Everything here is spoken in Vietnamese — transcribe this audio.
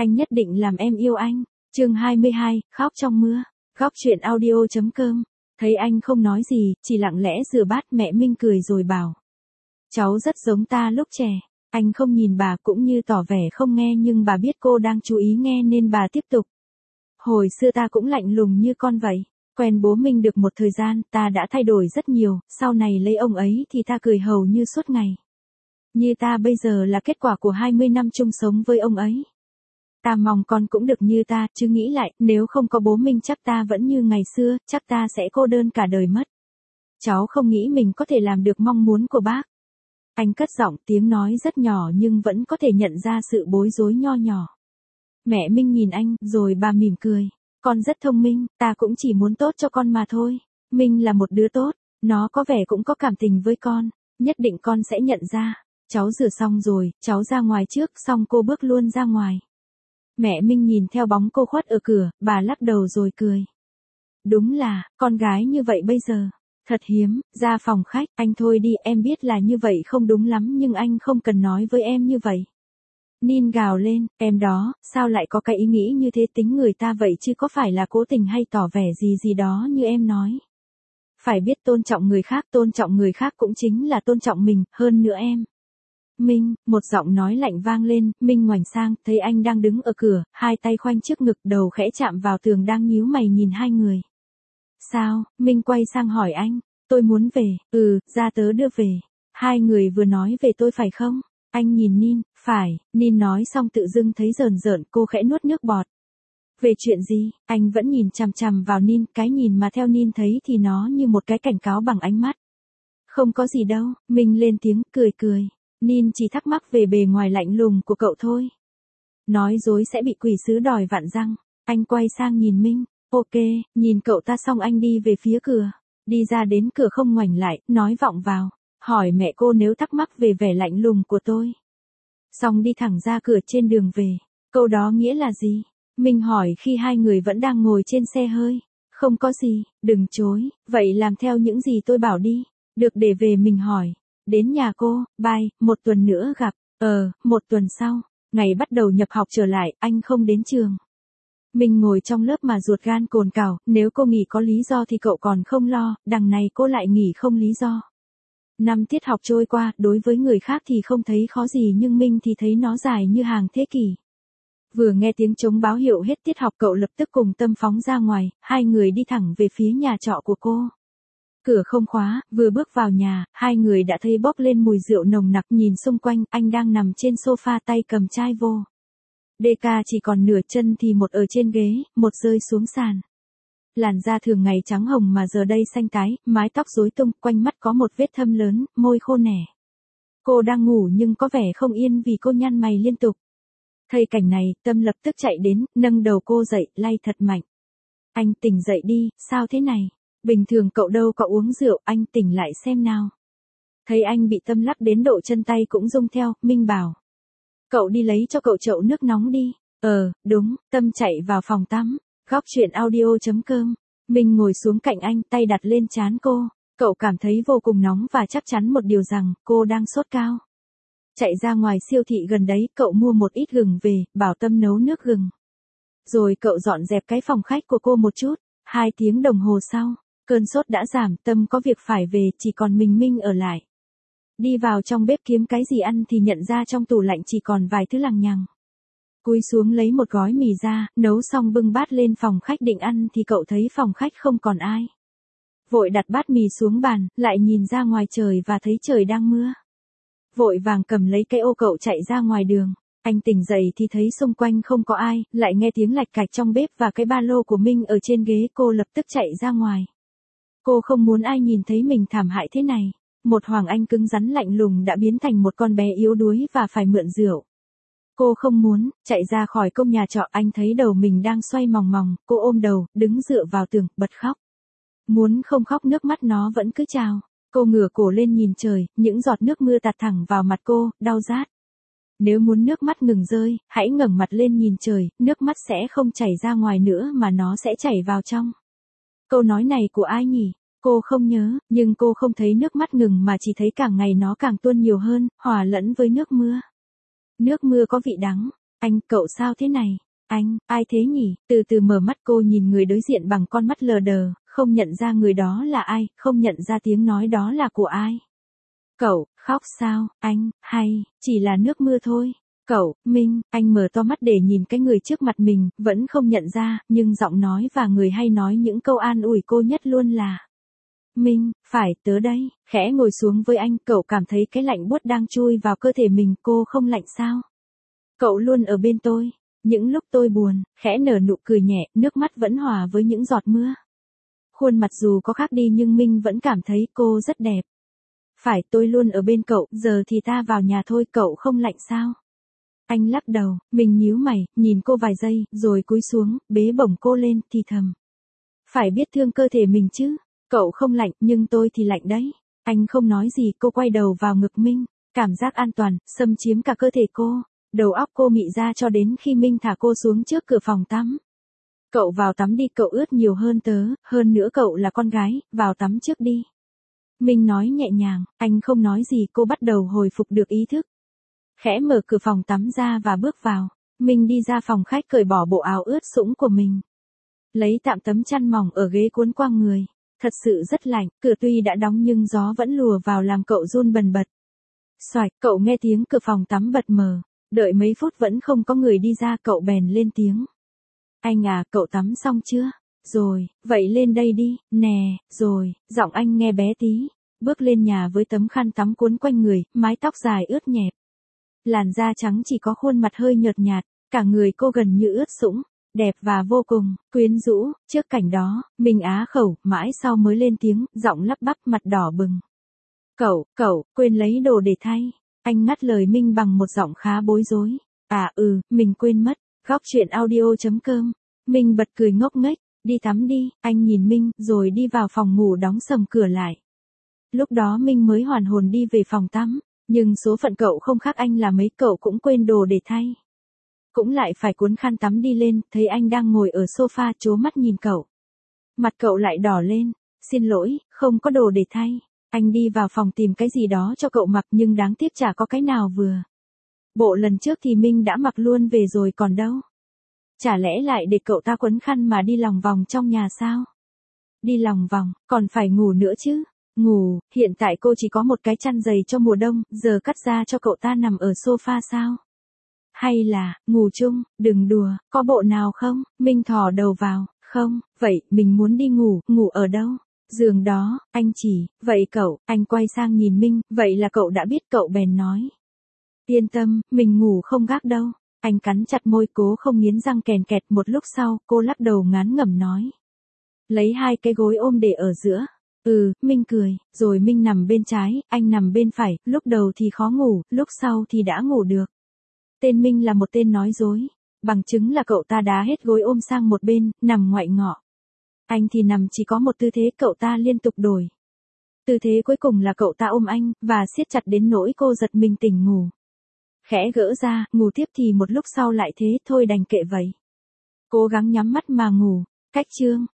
Anh nhất định làm em yêu anh. Chương 22, khóc trong mưa. Góc chuyện audio.com. Thấy anh không nói gì, chỉ lặng lẽ rửa bát, mẹ Minh cười rồi bảo. Cháu rất giống ta lúc trẻ. Anh không nhìn bà cũng như tỏ vẻ không nghe, nhưng bà biết cô đang chú ý nghe nên bà tiếp tục. Hồi xưa ta cũng lạnh lùng như con vậy. Quen bố Minh được một thời gian, ta đã thay đổi rất nhiều, sau này lấy ông ấy thì ta cười hầu như suốt ngày. Như ta bây giờ là kết quả của 20 năm chung sống với ông ấy. Ta mong con cũng được như ta, chứ nghĩ lại, nếu không có bố Minh chắc ta vẫn như ngày xưa, chắc ta sẽ cô đơn cả đời mất. Cháu không nghĩ mình có thể làm được mong muốn của bác. Anh cất giọng, tiếng nói rất nhỏ nhưng vẫn có thể nhận ra sự bối rối nho nhỏ. Mẹ Minh nhìn anh, rồi bà mỉm cười. Con rất thông minh, ta cũng chỉ muốn tốt cho con mà thôi. Minh là một đứa tốt, nó có vẻ cũng có cảm tình với con, nhất định con sẽ nhận ra. Cháu rửa xong rồi, cháu ra ngoài trước, xong cô bước luôn ra ngoài. Mẹ Minh nhìn theo bóng cô khuất ở cửa, bà lắc đầu rồi cười. Đúng là, con gái như vậy bây giờ, thật hiếm. Ra phòng khách, anh thôi đi, em biết là như vậy không đúng lắm nhưng anh không cần nói với em như vậy. Nin gào lên, em đó, sao lại có cái ý nghĩ như thế, tính người ta vậy chứ có phải là cố tình hay tỏ vẻ gì gì đó như em nói. Phải biết tôn trọng người khác cũng chính là tôn trọng mình, hơn nữa em. Minh, một giọng nói lạnh vang lên, Minh ngoảnh sang, thấy anh đang đứng ở cửa, hai tay khoanh trước ngực, đầu khẽ chạm vào tường, đang nhíu mày nhìn hai người. Sao? Minh quay sang hỏi anh, tôi muốn về, ra tớ đưa về. Hai người vừa nói về tôi phải không? Anh nhìn Nin, phải. Nin nói xong tự dưng thấy rờn rợn, cô khẽ nuốt nước bọt. Về chuyện gì? Anh vẫn nhìn chằm chằm vào Nin, cái nhìn mà theo Nin thấy thì nó như một cái cảnh cáo bằng ánh mắt. Không có gì đâu, Minh lên tiếng, cười. Nin chỉ thắc mắc về bề ngoài lạnh lùng của cậu thôi. Nói dối sẽ bị quỷ sứ đòi vạn răng. Anh quay sang nhìn Minh, ok, nhìn cậu ta xong anh đi về phía cửa. Đi ra đến cửa không ngoảnh lại, nói vọng vào. Hỏi mẹ cô nếu thắc mắc về vẻ lạnh lùng của tôi. Xong đi thẳng ra cửa. Trên đường về. Câu đó nghĩa là gì? Minh hỏi khi hai người vẫn đang ngồi trên xe hơi. Không có gì, đừng chối. Vậy làm theo những gì tôi bảo đi. Được, để về mình hỏi. Đến nhà cô, bye, 1 tuần nữa gặp. 1 tuần sau. Ngày bắt đầu nhập học trở lại, anh không đến trường. Mình ngồi trong lớp mà ruột gan cồn cào, nếu cô nghỉ có lý do thì cậu còn không lo, đằng này cô lại nghỉ không lý do. 5 tiết học trôi qua, đối với người khác thì không thấy khó gì nhưng Minh thì thấy nó dài như hàng thế kỷ. Vừa nghe tiếng trống báo hiệu hết tiết học, cậu lập tức cùng Tâm phóng ra ngoài, hai người đi thẳng về phía nhà trọ của cô. Cửa không khóa, vừa bước vào nhà, hai người đã thấy bốc lên mùi rượu nồng nặc. Nhìn xung quanh, anh đang nằm trên sofa tay cầm chai vô. DK chỉ còn nửa chân thì một ở trên ghế, một rơi xuống sàn. Làn da thường ngày trắng hồng mà giờ đây xanh tái, mái tóc rối tung, quanh mắt có một vết thâm lớn, môi khô nẻ. Cô đang ngủ nhưng có vẻ không yên vì cô nhăn mày liên tục. Thấy cảnh này, Tâm lập tức chạy đến, nâng đầu cô dậy, lay thật mạnh. Anh tỉnh dậy đi, sao thế này? Bình thường cậu đâu có uống rượu, anh tỉnh lại xem nào. Thấy anh bị Tâm lắc đến độ chân tay cũng rung theo, Minh bảo. Cậu đi lấy cho cậu chậu nước nóng đi. Đúng. Tâm chạy vào phòng tắm. Góc chuyện audio.com. Minh ngồi xuống cạnh anh, tay đặt lên trán cô. Cậu cảm thấy vô cùng nóng và chắc chắn một điều rằng, cô đang sốt cao. Chạy ra ngoài siêu thị gần đấy, cậu mua một ít gừng về, bảo Tâm nấu nước gừng. Rồi cậu dọn dẹp cái phòng khách của cô một chút. 2 tiếng đồng hồ sau, cơn sốt đã giảm, Tâm có việc phải về, chỉ còn mình Minh ở lại. Đi vào trong bếp kiếm cái gì ăn thì nhận ra trong tủ lạnh chỉ còn vài thứ lằng nhằng. Cúi xuống lấy một gói mì ra, nấu xong bưng bát lên phòng khách định ăn thì cậu thấy phòng khách không còn ai. Vội đặt bát mì xuống bàn, lại nhìn ra ngoài trời và thấy trời đang mưa. Vội vàng cầm lấy cái ô cậu chạy ra ngoài đường. Anh tỉnh dậy thì thấy xung quanh không có ai, lại nghe tiếng lạch cạch trong bếp và cái ba lô của Minh ở trên ghế. Cô lập tức chạy ra ngoài. Cô không muốn ai nhìn thấy mình thảm hại thế này. Một Hoàng Anh cứng rắn lạnh lùng đã biến thành một con bé yếu đuối và phải mượn rượu. Cô không muốn, chạy ra khỏi công nhà trọ. Anh thấy đầu mình đang xoay mòng mòng, cô ôm đầu, đứng dựa vào tường, bật khóc. Muốn không khóc nước mắt nó vẫn cứ trào. Cô ngửa cổ lên nhìn trời, những giọt nước mưa tạt thẳng vào mặt cô, đau rát. Nếu muốn nước mắt ngừng rơi, hãy ngẩng mặt lên nhìn trời, nước mắt sẽ không chảy ra ngoài nữa mà nó sẽ chảy vào trong. Câu nói này của ai nhỉ? Cô không nhớ, nhưng cô không thấy nước mắt ngừng mà chỉ thấy càng ngày nó càng tuôn nhiều hơn, hòa lẫn với nước mưa. Nước mưa có vị đắng. Anh, cậu sao thế này? Anh, ai thế nhỉ? Từ từ mở mắt cô nhìn người đối diện bằng con mắt lờ đờ, không nhận ra người đó là ai, không nhận ra tiếng nói đó là của ai. Cậu, khóc sao, anh, hay, chỉ là nước mưa thôi. Cậu, Minh, anh mở to mắt để nhìn cái người trước mặt mình, vẫn không nhận ra, nhưng giọng nói và người hay nói những câu an ủi cô nhất luôn là. Minh, phải, tớ đây, khẽ ngồi xuống với anh, cậu cảm thấy cái lạnh buốt đang chui vào cơ thể mình, cô không lạnh sao? Cậu luôn ở bên tôi, những lúc tôi buồn, khẽ nở nụ cười nhẹ, nước mắt vẫn hòa với những giọt mưa. Khuôn mặt dù có khác đi nhưng Minh vẫn cảm thấy cô rất đẹp. Phải, tôi luôn ở bên cậu, giờ thì ta vào nhà thôi, cậu không lạnh sao? Anh lắc đầu, mình nhíu mày, nhìn cô vài giây, rồi cúi xuống, bế bổng cô lên, thì thầm. Phải biết thương cơ thể mình chứ, cậu không lạnh, nhưng tôi thì lạnh đấy. Anh không nói gì, cô quay đầu vào ngực Minh, cảm giác an toàn, xâm chiếm cả cơ thể cô. Đầu óc cô mị ra cho đến khi Minh thả cô xuống trước cửa phòng tắm. Cậu vào tắm đi, cậu ướt nhiều hơn tớ, hơn nữa cậu là con gái, vào tắm trước đi. Minh nói nhẹ nhàng, anh không nói gì, cô bắt đầu hồi phục được ý thức. Khẽ mở cửa phòng tắm ra và bước vào. Minh đi ra phòng khách cởi bỏ bộ áo ướt sũng của mình. Lấy tạm tấm chăn mỏng ở ghế cuốn qua người. Thật sự rất lạnh, cửa tuy đã đóng nhưng gió vẫn lùa vào làm cậu run bần bật. Xoạch, cậu nghe tiếng cửa phòng tắm bật mở. Đợi mấy phút vẫn không có người đi ra, cậu bèn lên tiếng. Anh à, cậu tắm xong chưa? Rồi, vậy lên đây đi, nè, rồi, giọng anh nghe bé tí. Bước lên nhà với tấm khăn tắm cuốn quanh người, mái tóc dài ướt nhẹp. Làn da trắng chỉ có khuôn mặt hơi nhợt nhạt, cả người cô gần như ướt sũng, đẹp và vô cùng, quyến rũ. Trước cảnh đó, mình á khẩu, mãi sau mới lên tiếng, giọng lắp bắp, mặt đỏ bừng. Cậu, quên lấy đồ để thay. Anh ngắt lời Minh bằng một giọng khá bối rối. À mình quên mất. Góc chuyện audio.com. Minh bật cười ngốc nghếch, đi tắm đi, anh nhìn Minh, rồi đi vào phòng ngủ đóng sầm cửa lại. Lúc đó Minh mới hoàn hồn đi về phòng tắm, nhưng số phận cậu không khác anh là mấy, cậu cũng quên đồ để thay. Cũng lại phải cuốn khăn tắm đi lên, thấy anh đang ngồi ở sofa trố mắt nhìn cậu. Mặt cậu lại đỏ lên, xin lỗi, không có đồ để thay. Anh đi vào phòng tìm cái gì đó cho cậu mặc nhưng đáng tiếc chả có cái nào vừa. Bộ lần trước thì Minh đã mặc luôn về rồi còn đâu. Chả lẽ lại để cậu ta quấn khăn mà đi lòng vòng trong nhà sao? Đi lòng vòng, còn phải ngủ nữa chứ. Ngủ, hiện tại cô chỉ có một cái chăn dày cho mùa đông, giờ cắt ra cho cậu ta nằm ở sofa sao? Hay là, ngủ chung, đừng đùa, có bộ nào không? Minh thò đầu vào, không, vậy, mình muốn đi ngủ, ngủ ở đâu? Giường đó, anh chỉ, vậy cậu, anh quay sang nhìn Minh, vậy là cậu đã biết, cậu bèn nói. Yên tâm, mình ngủ không gác đâu. Anh cắn chặt môi cố không nghiến răng kèn kẹt, một lúc sau, cô lắc đầu ngán ngẩm nói. Lấy hai cái gối ôm để ở giữa. Minh cười, rồi Minh nằm bên trái, anh nằm bên phải, lúc đầu thì khó ngủ, lúc sau thì đã ngủ được. Tên Minh là một tên nói dối. Bằng chứng là cậu ta đá hết gối ôm sang một bên, nằm ngoại ngọ. Anh thì nằm chỉ có một tư thế, cậu ta liên tục đổi. Tư thế cuối cùng là cậu ta ôm anh, và siết chặt đến nỗi cô giật mình tỉnh ngủ. Khẽ gỡ ra, ngủ tiếp thì một lúc sau lại thế, thôi đành kệ vậy. Cố gắng nhắm mắt mà ngủ. Cách chương.